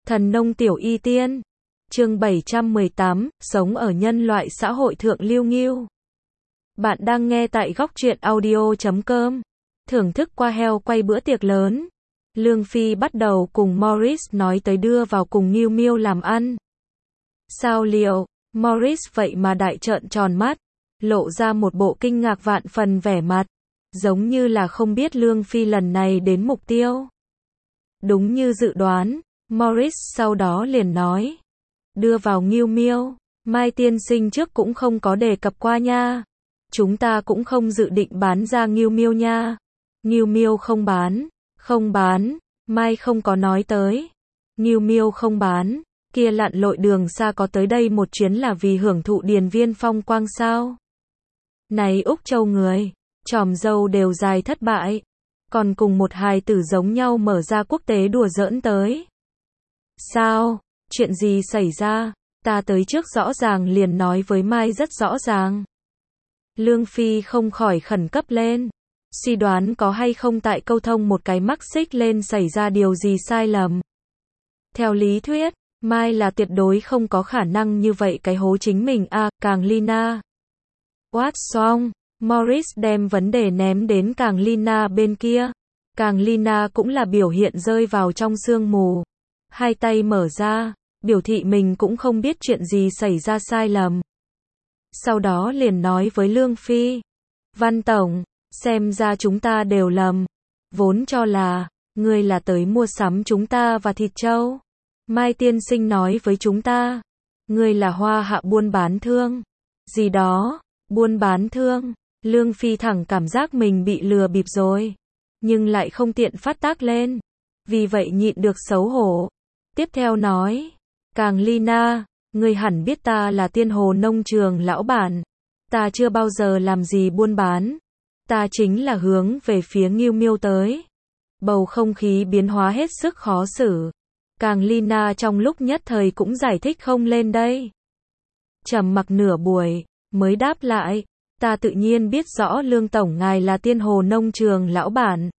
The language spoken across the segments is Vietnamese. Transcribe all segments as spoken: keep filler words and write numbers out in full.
Thần nông tiểu y tiên. Chương bảy trăm mười tám, sống ở nhân loại xã hội thượng lưu nghiêu. Bạn đang nghe tại góc truyện audio chấm com. Thưởng thức qua heo quay bữa tiệc lớn. Lương Phi bắt đầu cùng Morris nói tới đưa vào cùng Nghiêu Miêu làm ăn. Sao liệu, Morris vậy mà đại trợn tròn mắt, lộ ra một bộ kinh ngạc vạn phần vẻ mặt, giống như là không biết Lương Phi lần này đến mục tiêu. Đúng như dự đoán, Morris sau đó liền nói, đưa vào Nghiêu Miêu, Mai tiên sinh trước cũng không có đề cập qua nha. Chúng ta cũng không dự định bán ra Nghiêu Miêu nha. Nghiêu Miêu không bán, không bán, Mai không có nói tới. Nghiêu Miêu không bán, kia lặn lội đường xa có tới đây một chuyến là vì hưởng thụ điền viên phong quang sao? Này Úc Châu người, tròm dâu đều dài thất bại, còn cùng một hài tử giống nhau mở ra quốc tế đùa giỡn tới. Sao? Chuyện gì xảy ra? Ta tới trước rõ ràng liền nói với Mai rất rõ ràng. Lương Phi không khỏi khẩn cấp lên. Suy đoán có hay không tại câu thông một cái mắc xích lên xảy ra điều gì sai lầm. Theo lý thuyết, Mai là tuyệt đối không có khả năng như vậy cái hố chính mình a à, càng Lina. What song? Morris đem vấn đề ném đến càng Lina bên kia. Càng Lina cũng là biểu hiện rơi vào trong sương mù. Hai tay mở ra, biểu thị mình cũng không biết chuyện gì xảy ra sai lầm. Sau đó liền nói với Lương Phi. Văn Tổng, xem ra chúng ta đều lầm. Vốn cho là, ngươi là tới mua sắm chúng ta và thịt trâu. Mai tiên sinh nói với chúng ta, ngươi là hoa hạ buôn bán thương. Gì đó, buôn bán thương. Lương Phi thẳng cảm giác mình bị lừa bịp rồi. Nhưng lại không tiện phát tác lên. Vì vậy nhịn được xấu hổ. Tiếp theo nói, càng Lina, ngươi hẳn biết ta là Tiên Hồ nông trường lão bản. Ta chưa bao giờ làm gì buôn bán. Ta chính là hướng về phía Nghiêu Miêu tới. Bầu không khí biến hóa hết sức khó xử. Càng Lina trong lúc nhất thời cũng giải thích không lên đây. Trầm mặc nửa buổi, mới đáp lại, ta tự nhiên biết rõ Lương Tổng ngài là Tiên Hồ nông trường lão bản.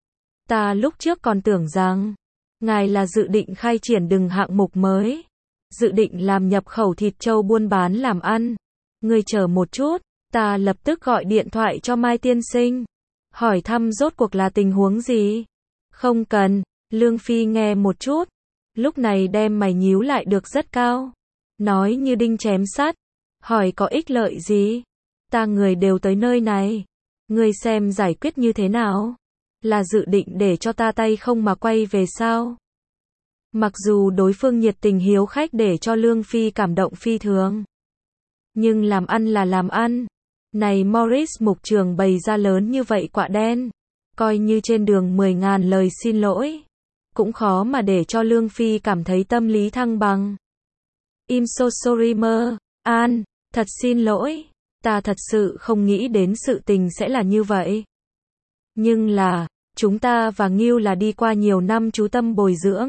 Ta lúc trước còn tưởng rằng, ngài là dự định khai triển từng hạng mục mới. Dự định làm nhập khẩu thịt trâu buôn bán làm ăn. Ngươi chờ một chút, ta lập tức gọi điện thoại cho Mai tiên sinh. Hỏi thăm rốt cuộc là tình huống gì? Không cần, Lương Phi nghe một chút. Lúc này đem mày nhíu lại được rất cao. Nói như đinh chém sắt. Hỏi có ích lợi gì? Ta người đều tới nơi này. Ngươi xem giải quyết như thế nào? Là dự định để cho ta tay không mà quay về sao? Mặc dù đối phương nhiệt tình hiếu khách để cho Lương Phi cảm động phi thường. Nhưng làm ăn là làm ăn. Này Morris mục trường bày ra lớn như vậy quạ đen. Coi như trên đường mười ngàn lời xin lỗi. Cũng khó mà để cho Lương Phi cảm thấy tâm lý thăng bằng. I'm so sorry mơ, An, thật xin lỗi. Ta thật sự không nghĩ đến sự tình sẽ là như vậy. Nhưng là, chúng ta và Nghiêu là đi qua nhiều năm chú tâm bồi dưỡng.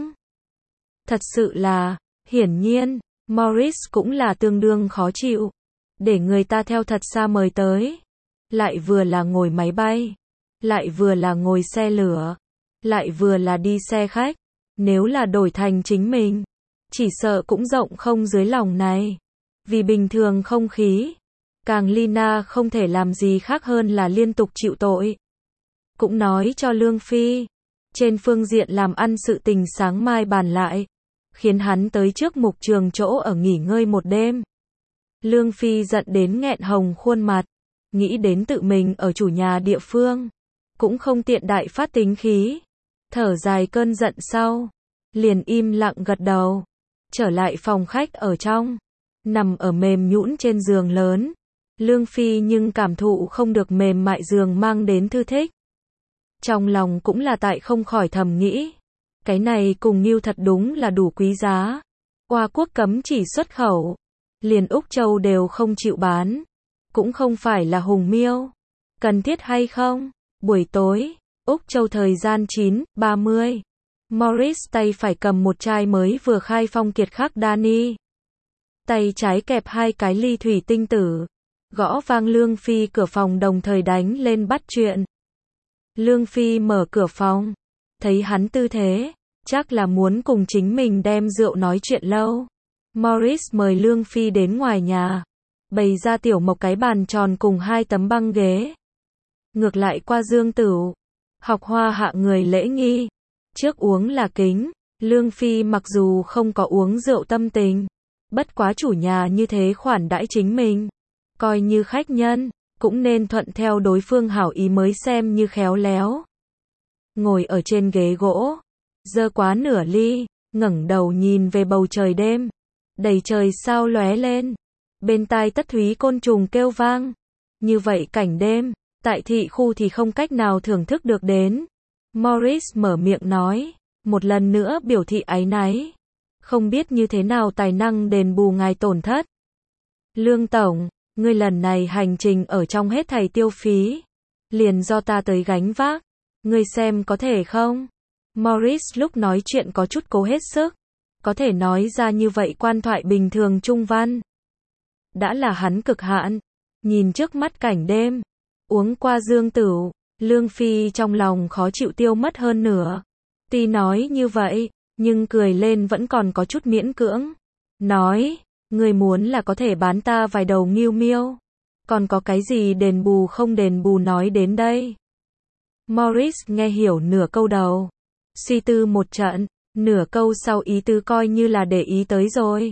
Thật sự là, hiển nhiên, Morris cũng là tương đương khó chịu. Để người ta theo thật xa mời tới. Lại vừa là ngồi máy bay. Lại vừa là ngồi xe lửa. Lại vừa là đi xe khách. Nếu là đổi thành chính mình, chỉ sợ cũng rộng không dưới lòng này. Vì bình thường không khí, càng Lina không thể làm gì khác hơn là liên tục chịu tội. Cũng nói cho Lương Phi, trên phương diện làm ăn sự tình sáng mai bàn lại, khiến hắn tới trước mục trường chỗ ở nghỉ ngơi một đêm. Lương Phi giận đến nghẹn hồng khuôn mặt, nghĩ đến tự mình ở chủ nhà địa phương, cũng không tiện đại phát tính khí. Thở dài cơn giận sau, liền im lặng gật đầu, trở lại phòng khách ở trong, nằm ở mềm nhũn trên giường lớn. Lương Phi nhưng cảm thụ không được mềm mại giường mang đến thư thích. Trong lòng cũng là tại không khỏi thầm nghĩ, cái này cùng Nghiêu thật đúng là đủ quý giá. Hoa quốc cấm chỉ xuất khẩu, liền Úc Châu đều không chịu bán, cũng không phải là Hùng Miêu. Cần thiết hay không? Buổi tối, Úc Châu thời gian chín ba mươi. Morris tay phải cầm một chai mới vừa khai phong kiệt khắc Dani. Tay trái kẹp hai cái ly thủy tinh tử. Gõ vang Lương Phi cửa phòng đồng thời đánh lên bắt chuyện. Lương Phi mở cửa phòng, thấy hắn tư thế, Chắc là muốn cùng chính mình đem rượu nói chuyện lâu. Morris mời Lương Phi đến ngoài nhà, bày ra tiểu mộc cái bàn tròn cùng hai tấm băng ghế. Ngược lại qua Dương Tửu, học Hoa Hạ người lễ nghi, trước uống là kính. Lương Phi mặc dù không có uống rượu tâm tình, bất quá chủ nhà như thế khoản đãi chính mình, coi như khách nhân, cũng nên thuận theo đối phương hảo ý mới xem như khéo léo. Ngồi ở trên ghế gỗ, giơ quá nửa ly, ngẩng đầu nhìn về bầu trời đêm, đầy trời sao lóe lên, bên tai tất thúy côn trùng kêu vang. Như vậy cảnh đêm, tại thị khu thì không cách nào thưởng thức được đến. Morris mở miệng nói, một lần nữa biểu thị áy náy, không biết như thế nào tài năng đền bù ngài tổn thất. Lương Tổng, ngươi lần này hành trình ở trong hết thảy tiêu phí, liền do ta tới gánh vác, ngươi xem có thể không? Morris lúc nói chuyện có chút cố hết sức, có thể nói ra như vậy quan thoại bình thường trung văn. Đã là hắn cực hạn, nhìn trước mắt cảnh đêm, uống qua Dương Tửu, Lương Phi trong lòng khó chịu tiêu mất hơn nửa. Tuy nói như vậy, nhưng cười lên vẫn còn có chút miễn cưỡng. Nói, ngươi muốn là có thể bán ta vài đầu Miêu Miêu, còn có cái gì đền bù không đền bù nói đến đây. Morris nghe hiểu nửa câu đầu, suy tư một trận, nửa câu sau ý tứ coi như là để ý tới rồi.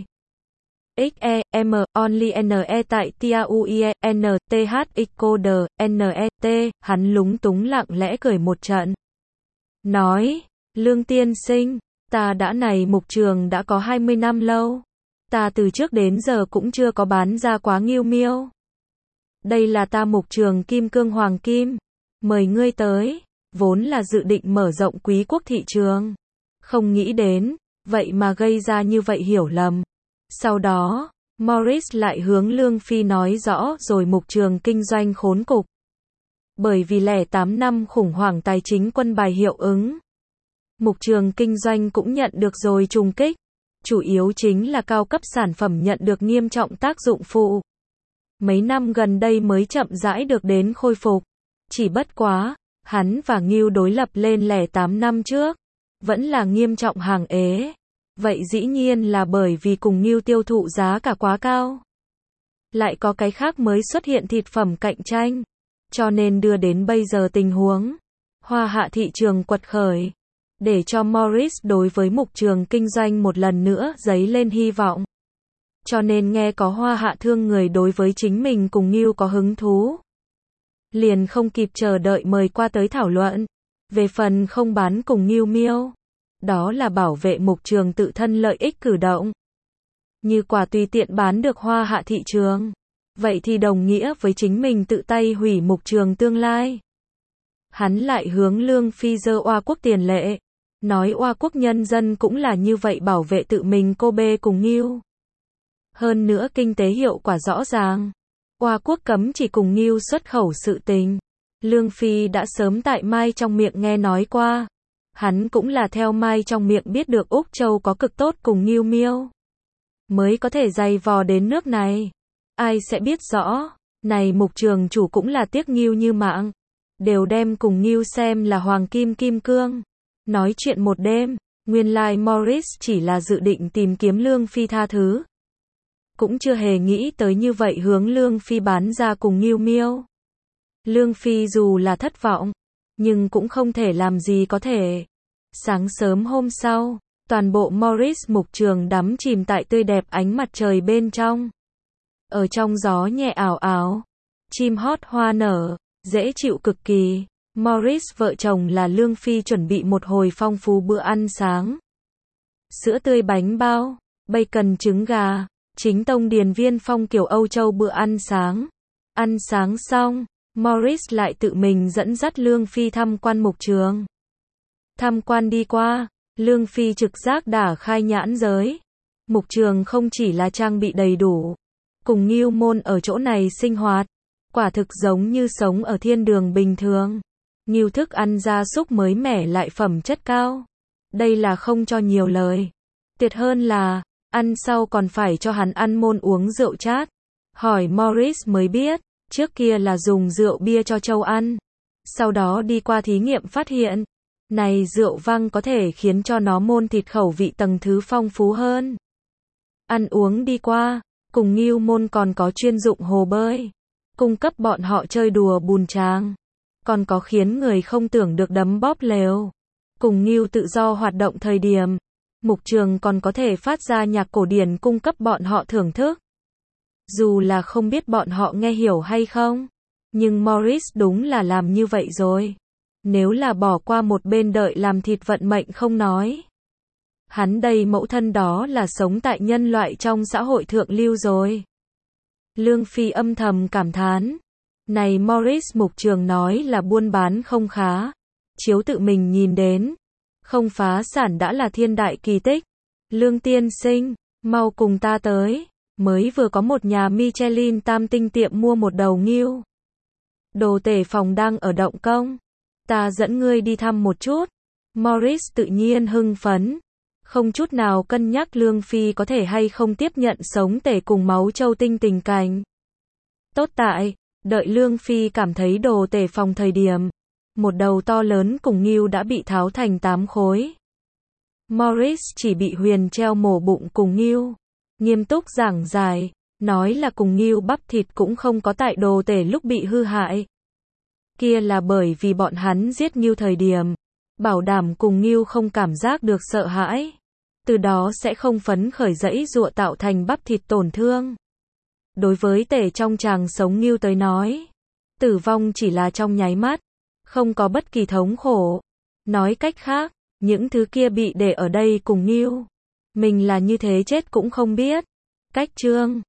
X E M only N E tại T A U I E N T H X code N E T, hắn lúng túng lặng lẽ cười một trận. Nói, Lương tiên sinh, ta đã này mục trường đã có hai mươi năm lâu, ta từ trước đến giờ cũng chưa có bán ra quá Miêu Miêu. Đây là ta mục trường kim cương hoàng kim, mời ngươi tới, vốn là dự định mở rộng quý quốc thị trường, không nghĩ đến, vậy mà gây ra như vậy hiểu lầm. Sau đó, Morris lại hướng Lương Phi nói rõ rồi mục trường kinh doanh khốn cục. Bởi vì lẻ tám năm khủng hoảng tài chính quân bài hiệu ứng, mục trường kinh doanh cũng nhận được rồi trùng kích, chủ yếu chính là cao cấp sản phẩm nhận được nghiêm trọng tác dụng phụ. Mấy năm gần đây mới chậm rãi được đến khôi phục, chỉ bất quá, hắn và Ngưu đối lập lên lẻ tám năm trước, vẫn là nghiêm trọng hàng ế. Vậy dĩ nhiên là bởi vì cùng Ngưu tiêu thụ giá cả quá cao. Lại có cái khác mới xuất hiện thịt phẩm cạnh tranh, cho nên đưa đến bây giờ tình huống Hoa Hạ thị trường quật khởi, để cho Morris đối với mục trường kinh doanh một lần nữa dấy lên hy vọng. Cho nên nghe có Hoa Hạ thương người đối với chính mình cùng Ngưu có hứng thú, liền không kịp chờ đợi mời qua tới thảo luận. Về phần không bán cùng Miêu Miêu, đó là bảo vệ mục trường tự thân lợi ích cử động. Như quả tùy tiện bán được Hoa Hạ thị trường, vậy thì đồng nghĩa với chính mình tự tay hủy mục trường tương lai. Hắn lại hướng Lương Phi giơ Oa quốc tiền lệ, nói Oa quốc nhân dân cũng là như vậy bảo vệ tự mình Kobe cùng Ngưu. Hơn nữa kinh tế hiệu quả rõ ràng. Oa quốc cấm chỉ cùng Ngưu xuất khẩu sự tình. Lương Phi đã sớm tại Mai trong miệng nghe nói qua. Hắn cũng là theo Mai trong miệng biết được Úc Châu có cực tốt cùng Miêu Miêu, mới có thể dày vò đến nước này. Ai sẽ biết rõ, này mục trường chủ cũng là tiếc Ngưu như mạng, đều đem cùng Ngưu xem là hoàng kim kim cương. Nói chuyện một đêm, nguyên lai Morris chỉ là dự định tìm kiếm Lương Phi tha thứ, cũng chưa hề nghĩ tới như vậy hướng Lương Phi bán ra cùng Miêu Miêu. Lương Phi dù là thất vọng, nhưng cũng không thể làm gì có thể. Sáng sớm hôm sau, toàn bộ Morris mục trường đắm chìm tại tươi đẹp ánh mặt trời bên trong. Ở trong gió nhẹ ảo ảo, chim hót hoa nở, dễ chịu cực kỳ. Morris vợ chồng là Lương Phi chuẩn bị một hồi phong phú bữa ăn sáng. Sữa tươi bánh bao, bacon trứng gà, chính tông điền viên phong kiểu Âu Châu bữa ăn sáng. Ăn sáng xong, Morris lại tự mình dẫn dắt Lương Phi tham quan mục trường. Tham quan đi qua, Lương Phi trực giác đả khai nhãn giới. Mục trường không chỉ là trang bị đầy đủ, cùng Ngưu môn ở chỗ này sinh hoạt, quả thực giống như sống ở thiên đường bình thường. Ngưu thức ăn gia súc mới mẻ lại phẩm chất cao. Đây là không cho nhiều lời. Tuyệt hơn là, ăn sau còn phải cho hắn ăn môn uống rượu chát. Hỏi Morris mới biết, trước kia là dùng rượu bia cho trâu ăn. Sau đó đi qua thí nghiệm phát hiện, Này rượu vang có thể khiến cho nó môn thịt khẩu vị tầng thứ phong phú hơn. Ăn uống đi qua, cùng Ngưu môn còn có chuyên dụng hồ bơi, cung cấp bọn họ chơi đùa bùn tráng. Còn có khiến người không tưởng được đấm bóp lều. Cùng Ngưu tự do hoạt động thời điểm, mục trường còn có thể phát ra nhạc cổ điển cung cấp bọn họ thưởng thức. Dù là không biết bọn họ nghe hiểu hay không, nhưng Morris đúng là làm như vậy rồi. Nếu là bỏ qua một bên đợi làm thịt vận mệnh không nói. Hắn đây mẫu thân đó là sống tại nhân loại trong xã hội thượng lưu rồi. Lương Phi âm thầm cảm thán. Này Morris mục trường nói là buôn bán không khá. Chiếu tự mình nhìn đến. Không phá sản đã là thiên đại kỳ tích. Lương tiên sinh, mau cùng ta tới. Mới vừa có một nhà Michelin tam tinh tiệm mua một đầu ngưu. Đồ tể phòng đang ở động công. Ta dẫn ngươi đi thăm một chút. Morris tự nhiên hưng phấn. Không chút nào cân nhắc Lương Phi có thể hay không tiếp nhận sống tể cùng máu châu tinh tình cảnh. Tốt tại, đợi Lương Phi cảm thấy đồ tể phòng thời điểm. Một đầu to lớn cùng ngưu đã bị tháo thành tám khối. Morris chỉ bị huyền treo mổ bụng cùng ngưu. Nghiêm túc giảng giải, nói là cùng ngưu bắp thịt cũng không có tại đồ tể lúc bị hư hại. Kia là bởi vì bọn hắn giết ngưu thời điểm, bảo đảm cùng ngưu không cảm giác được sợ hãi. Từ đó sẽ không phấn khởi dãy dụa tạo thành bắp thịt tổn thương. Đối với tể trong chàng sống ngưu tới nói, tử vong chỉ là trong nháy mắt, không có bất kỳ thống khổ. Nói cách khác, những thứ kia bị để ở đây cùng ngưu. Mình là như thế chết cũng không biết. Cách chương